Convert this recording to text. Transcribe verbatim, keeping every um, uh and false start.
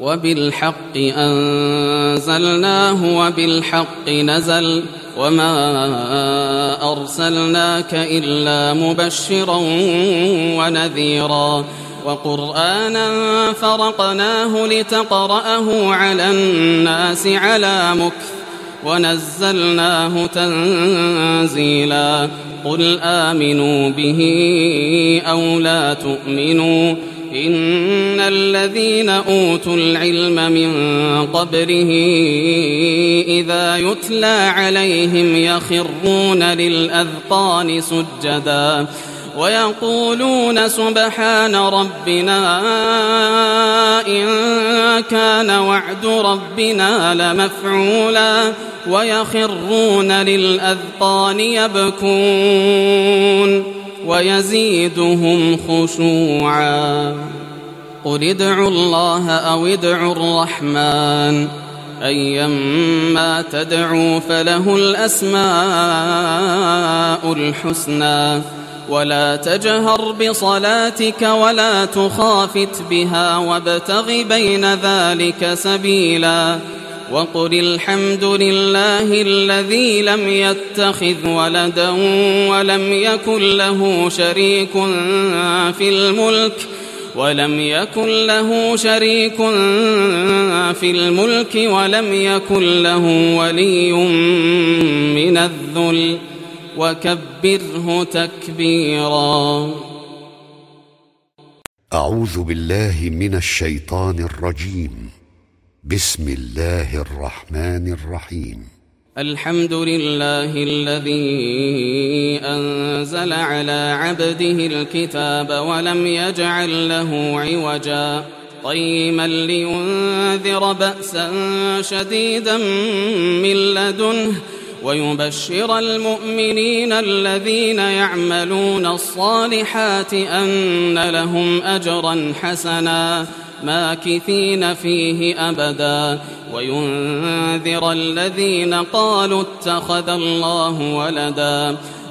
وبالحق أنزلناه وبالحق نزل وما أرسلناك إلا مبشرا ونذيرا وقرآنا فرقناه لتقرأه على الناس على مكث ونزلناه تنزيلا قل آمنوا به أو لا تؤمنوا إن الذين أوتوا العلم من قبله إذا يتلى عليهم يخرون للأذقان سجدا ويقولون سبحان ربنا إن كان وعد ربنا لمفعولا ويخرون للأذقان يبكون ويزيدهم خشوعا قل ادعوا الله أو ادعوا الرحمن أيما تدعوا فله الأسماء الحسنى ولا تجهر بصلاتك ولا تخافت بها وابتغ بين ذلك سبيلا وقل الحمد لله الذي لم يتخذ ولدا ولم يكن له شريك في الملك ولم يكن له شريك في الملك ولم يكن له ولي من الذل وكبره تكبيرا. أعوذ بالله من الشيطان الرجيم. بسم الله الرحمن الرحيم. الحمد لله الذي أنزل على عبده الكتاب ولم يجعل له عوجا قيما لينذر بأسا شديدا من لدنه ويبشر المؤمنين الذين يعملون الصالحات أن لهم أجرا حسنا ماكثين فيه أبدا وينذر الذين قالوا اتخذ الله ولدا